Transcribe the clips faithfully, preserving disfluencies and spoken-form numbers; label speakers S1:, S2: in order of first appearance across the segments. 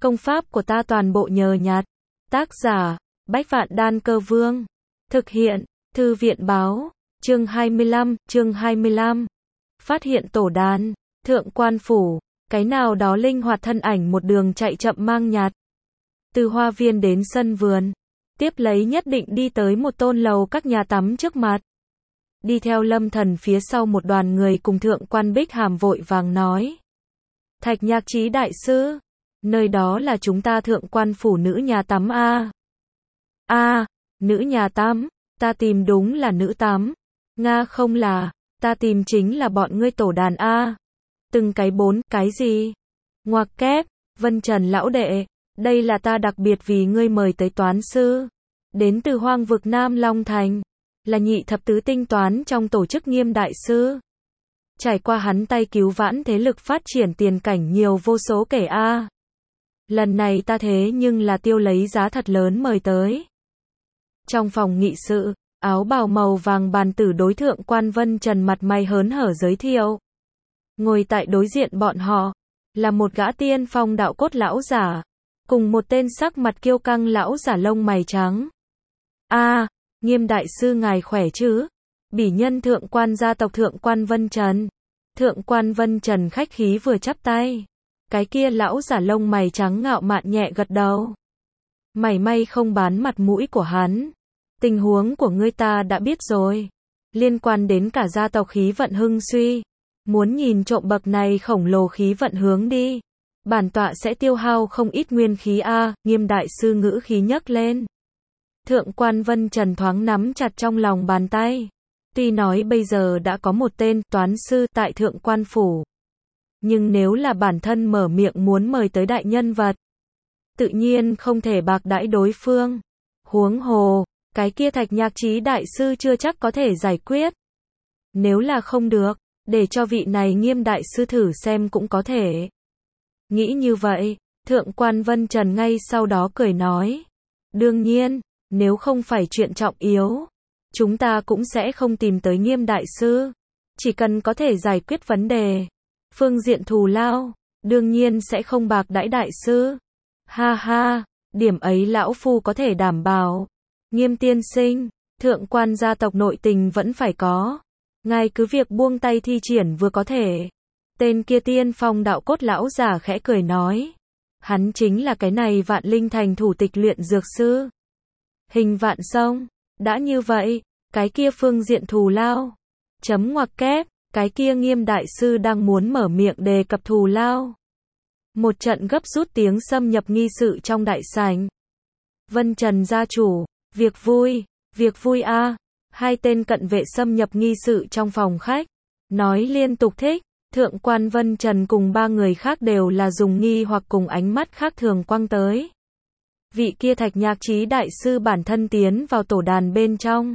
S1: Công pháp của ta toàn bộ nhờ nhặt. Tác giả, Bách Vạn Đan Cơ Vương. Thực hiện, Thư viện Báo. Chương hai mươi lăm, chương hai mươi lăm. Phát hiện tổ đàn, Thượng Quan Phủ, cái nào đó linh hoạt thân ảnh một đường chạy chậm mang nhặt. Từ hoa viên đến sân vườn, tiếp lấy nhất định đi tới một tôn lầu các nhà tắm trước mặt. Đi theo Lâm Thần phía sau một đoàn người cùng Thượng Quan Bích Hàm vội vàng nói. Thạch Nhạc Chí đại sư, nơi đó là chúng ta Thượng Quan Phủ nữ nhà tắm a. A, nữ nhà tắm, ta tìm đúng là nữ tắm. Nga không là, ta tìm chính là bọn ngươi tổ đàn a. Từng cái bốn, cái gì? Ngoặc kép, Vân Trần lão đệ, đây là ta đặc biệt vì ngươi mời tới toán sư. Đến từ hoang vực Nam Long Thành, là nhị thập tứ tinh toán trong tổ chức Nghiêm đại sư. Trải qua hắn tay cứu vãn thế lực phát triển tiền cảnh nhiều vô số kể a. Lần này ta thế nhưng là tiêu lấy giá thật lớn mời tới. Trong phòng nghị sự, áo bào màu vàng bàn tử đối Thượng Quan Vân Trần mặt mày hớn hở giới thiệu. Ngồi tại đối diện bọn họ, là một gã tiên phong đạo cốt lão giả, cùng một tên sắc mặt kiêu căng lão giả lông mày trắng. A, Nghiêm đại sư ngài khỏe chứ? Bỉ nhân Thượng Quan gia tộc Thượng Quan Vân Trần. Thượng Quan Vân Trần khách khí vừa chắp tay. Cái kia lão giả lông mày trắng ngạo mạn nhẹ gật đầu. Mảy may không bán mặt mũi của hắn. Tình huống của ngươi ta đã biết rồi. Liên quan đến cả gia tộc khí vận hưng suy. Muốn nhìn trộm bậc này khổng lồ khí vận hướng đi. Bản tọa sẽ tiêu hao không ít nguyên khí a. Nghiêm đại sư ngữ khí nhấc lên. Thượng Quan Vân Trần thoáng nắm chặt trong lòng bàn tay. Tuy nói bây giờ đã có một tên toán sư tại Thượng Quan Phủ. Nhưng nếu là bản thân mở miệng muốn mời tới đại nhân vật, tự nhiên không thể bạc đãi đối phương. Huống hồ, cái kia Thạch Nhạc Chí đại sư chưa chắc có thể giải quyết. Nếu là không được, để cho vị này Nghiêm đại sư thử xem cũng có thể. Nghĩ như vậy, Thượng Quan Vân Trần ngay sau đó cười nói. Đương nhiên, nếu không phải chuyện trọng yếu, chúng ta cũng sẽ không tìm tới Nghiêm đại sư. Chỉ cần có thể giải quyết vấn đề, phương diện thù lao, đương nhiên sẽ không bạc đãi đại sư. Ha ha, điểm ấy lão phu có thể đảm bảo. Nghiêm tiên sinh, Thượng Quan gia tộc nội tình vẫn phải có. Ngài cứ việc buông tay thi triển vừa có thể. Tên kia tiên phong đạo cốt lão giả khẽ cười nói. Hắn chính là cái này Vạn Linh Thành thủ tịch luyện dược sư. Hình Vạn Sông, đã như vậy, cái kia phương diện thù lao. Chấm ngoặc kép, cái kia Nghiêm đại sư đang muốn mở miệng đề cập thù lao. Một trận gấp rút tiếng xâm nhập nghi sự trong đại sảnh. Vân Trần gia chủ, việc vui, việc vui a. Hai tên cận vệ xâm nhập nghi sự trong phòng khách, nói liên tục thích. Thượng Quan Vân Trần cùng ba người khác đều là dùng nghi hoặc cùng ánh mắt khác thường quăng tới. Vị kia Thạch Nhạc Chí đại sư bản thân tiến vào tổ đàn bên trong.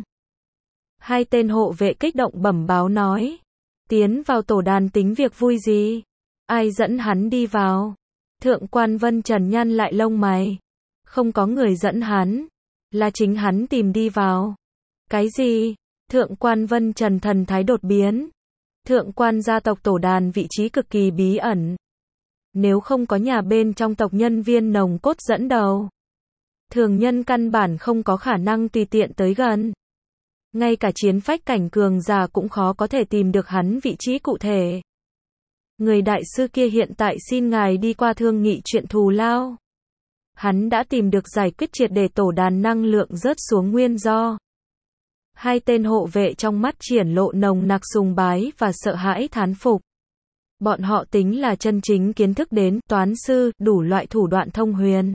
S1: Hai tên hộ vệ kích động bẩm báo nói. Tiến vào tổ đàn tính việc vui gì? Ai dẫn hắn đi vào? Thượng Quan Vân Trần nhăn lại lông mày. Không có người dẫn hắn. Là chính hắn tìm đi vào. Cái gì? Thượng Quan Vân Trần thần thái đột biến. Thượng Quan gia tộc tổ đàn vị trí cực kỳ bí ẩn. Nếu không có nhà bên trong tộc nhân viên nồng cốt dẫn đầu, thường nhân căn bản không có khả năng tùy tiện tới gần. Ngay cả chiến phách cảnh cường giả cũng khó có thể tìm được hắn vị trí cụ thể. Người đại sư kia hiện tại xin ngài đi qua thương nghị chuyện thù lao. Hắn đã tìm được giải quyết triệt để tổ đàn năng lượng rớt xuống nguyên do. Hai tên hộ vệ trong mắt triển lộ nồng nặc sùng bái và sợ hãi thán phục. Bọn họ tính là chân chính kiến thức đến toán sư, đủ loại thủ đoạn thông huyền.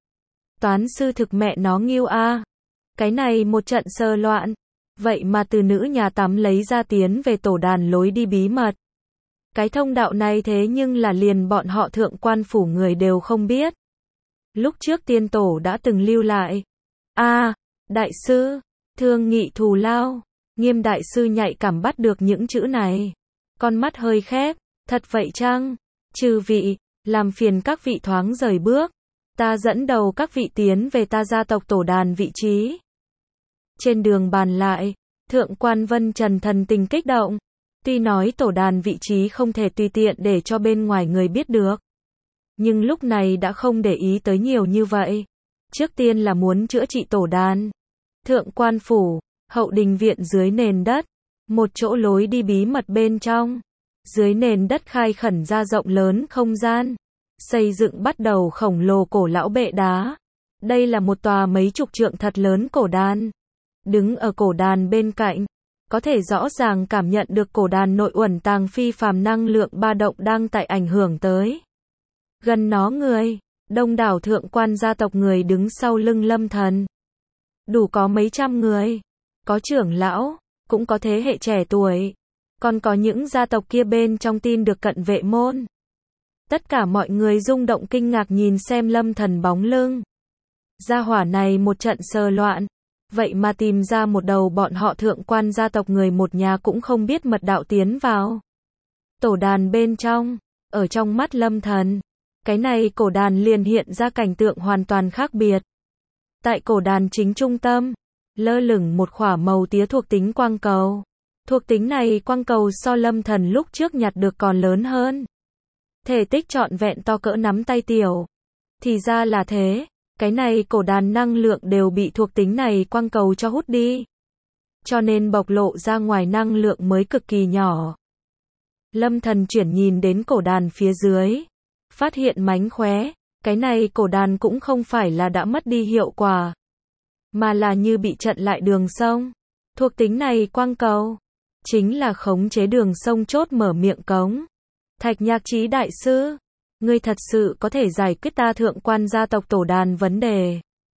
S1: Toán sư thực mẹ nó nghiêu a. Cái này một trận sơ loạn. Vậy mà từ nữ nhà tắm lấy ra tiến về tổ đàn lối đi bí mật. Cái thông đạo này thế nhưng là liền bọn họ Thượng Quan Phủ người đều không biết. Lúc trước tiên tổ đã từng lưu lại. A, đại sư, thương nghị thù lao. Nghiêm đại sư nhạy cảm bắt được những chữ này. Con mắt hơi khép, thật vậy chăng? Chư vị, làm phiền các vị thoáng rời bước. Ta dẫn đầu các vị tiến về ta gia tộc tổ đàn vị trí. Trên đường bàn lại, Thượng Quan Vân Trần thần tình kích động. Tuy nói tổ đàn vị trí không thể tùy tiện để cho bên ngoài người biết được. nhưng lúc này đã không để ý tới nhiều như vậy. Trước tiên là muốn chữa trị tổ đàn. Thượng quan phủ, hậu đình viện dưới nền đất, một chỗ lối đi bí mật bên trong. Dưới nền đất khai khẩn ra rộng lớn không gian, xây dựng bắt đầu khổng lồ cổ lão bệ đá. Đây là một tòa mấy chục trượng thật lớn cổ đàn. Đứng ở cổ đàn bên cạnh, có thể rõ ràng cảm nhận được cổ đàn nội uẩn tàng phi phàm năng lượng ba động đang tại ảnh hưởng tới. Gần nó người, đông đảo thượng quan gia tộc người đứng sau lưng Lâm Thần. Đủ có mấy trăm người, có trưởng lão, cũng có thế hệ trẻ tuổi, còn có những gia tộc kia bên trong tin được cận vệ môn. Tất cả mọi người rung động kinh ngạc nhìn xem Lâm Thần bóng lưng. Gia hỏa này một trận sờ loạn, vậy mà tìm ra một đầu bọn họ thượng quan gia tộc người một nhà cũng không biết mật đạo tiến vào. Tổ đàn bên trong, ở trong mắt Lâm Thần, cái này cổ đàn liền hiện ra cảnh tượng hoàn toàn khác biệt. Tại cổ đàn chính trung tâm, lơ lửng một khỏa màu tía thuộc tính quang cầu. Thuộc tính này quang cầu so Lâm Thần lúc trước nhặt được còn lớn hơn. Thể tích trọn vẹn to cỡ nắm tay tiểu. Thì ra là thế, cái này cổ đàn năng lượng đều bị thuộc tính này quang cầu cho hút đi. Cho nên bộc lộ ra ngoài năng lượng mới cực kỳ nhỏ. Lâm Thần chuyển nhìn đến cổ đàn phía dưới, phát hiện mánh khóe, cái này cổ đàn cũng không phải là đã mất đi hiệu quả, mà là như bị chặn lại đường sông. Thuộc tính này quang cầu, chính là khống chế đường sông chốt mở miệng cống. Thạch Nhạc Chí đại sư, ngươi thật sự có thể giải quyết ta thượng quan gia tộc tổ đàn vấn đề.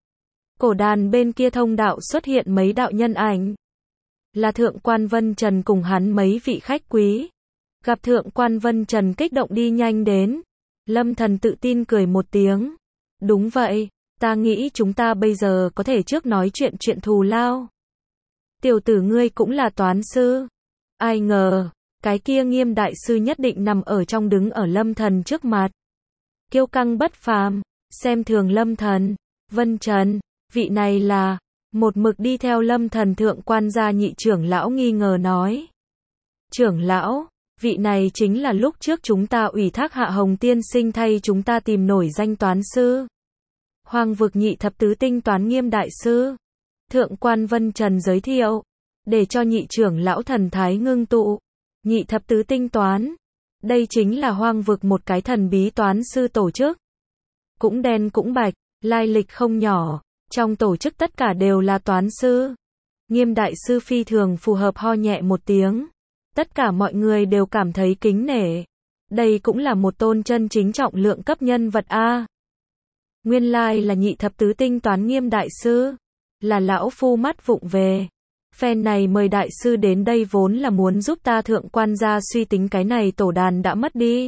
S1: Cổ đàn bên kia thông đạo xuất hiện mấy đạo nhân ảnh. Là thượng quan Vân Trần cùng hắn mấy vị khách quý. Gặp thượng quan Vân Trần kích động đi nhanh đến. Lâm Thần tự tin cười một tiếng. Đúng vậy, ta nghĩ chúng ta bây giờ có thể trước nói chuyện chuyện thù lao. Tiểu tử ngươi cũng là toán sư. Ai ngờ, cái kia Nghiêm đại sư nhất định nằm ở trong đứng ở Lâm Thần trước mặt. Kiêu căng bất phàm, xem thường Lâm Thần. Vân Trần, vị này là, một mực đi theo Lâm Thần thượng quan gia nhị trưởng lão nghi ngờ nói. Trưởng lão, vị này chính là lúc trước chúng ta ủy thác Hạ Hồng tiên sinh thay chúng ta tìm nổi danh toán sư. Hoàng vực nhị thập tứ tinh toán Nghiêm đại sư. Thượng quan Vân Trần giới thiệu, để cho nhị trưởng lão thần thái ngưng tụ. Nhị thập tứ tinh toán, đây chính là hoang vực một cái thần bí toán sư tổ chức. Cũng đen cũng bạch, lai lịch không nhỏ, trong tổ chức tất cả đều là toán sư. Nghiêm đại sư phi thường phù hợp ho nhẹ một tiếng. Tất cả mọi người đều cảm thấy kính nể. Đây cũng là một tôn chân chính trọng lượng cấp nhân vật A. Nguyên lai là nhị thập tứ tinh toán Nghiêm đại sư. Là lão phu mắt vụng về. Phen này mời đại sư đến đây vốn là muốn giúp ta thượng quan gia suy tính cái này tổ đàn đã mất đi.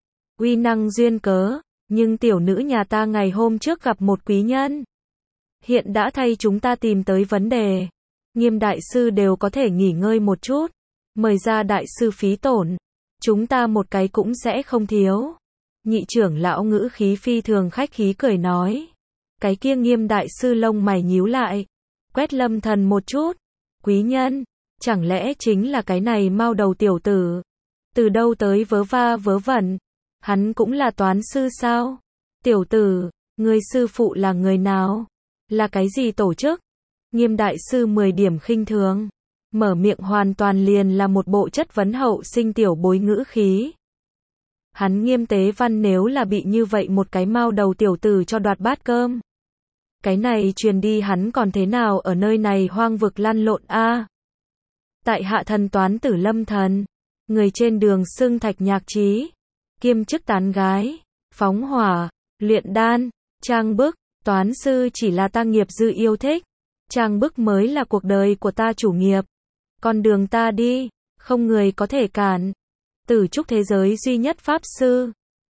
S1: Uy năng duyên cớ, nhưng tiểu nữ nhà ta ngày hôm trước gặp một quý nhân. Hiện đã thay chúng ta tìm tới vấn đề. Nghiêm đại sư đều có thể nghỉ ngơi một chút. Mời ra đại sư phí tổn. Chúng ta một cái cũng sẽ không thiếu. Nhị trưởng lão ngữ khí phi thường khách khí cười nói. Cái kia Nghiêm đại sư lông mày nhíu lại. Quét Lâm Thần một chút. Quý nhân, chẳng lẽ chính là cái này mau đầu tiểu tử? Từ đâu tới vớ va vớ vẩn? Hắn cũng là toán sư sao? Tiểu tử, người sư phụ là người nào? Là cái gì tổ chức? Nghiêm đại sư mười điểm khinh thường. Mở miệng hoàn toàn liền là một bộ chất vấn hậu sinh tiểu bối ngữ khí. Hắn Nghiêm Tế Văn nếu là bị như vậy một cái mau đầu tiểu tử cho đoạt bát cơm. Cái này truyền đi hắn còn thế nào ở nơi này hoang vực lăn lộn a? Tại hạ thần toán tử Lâm Thần, người trên đường xưng Thạch Nhạc Chí, kiêm chức tán gái, phóng hỏa, luyện đan, trang bức, toán sư chỉ là ta nghiệp dư yêu thích, trang bức mới là cuộc đời của ta chủ nghiệp. Con đường ta đi, không người có thể cản. Tử trúc thế giới duy nhất pháp sư,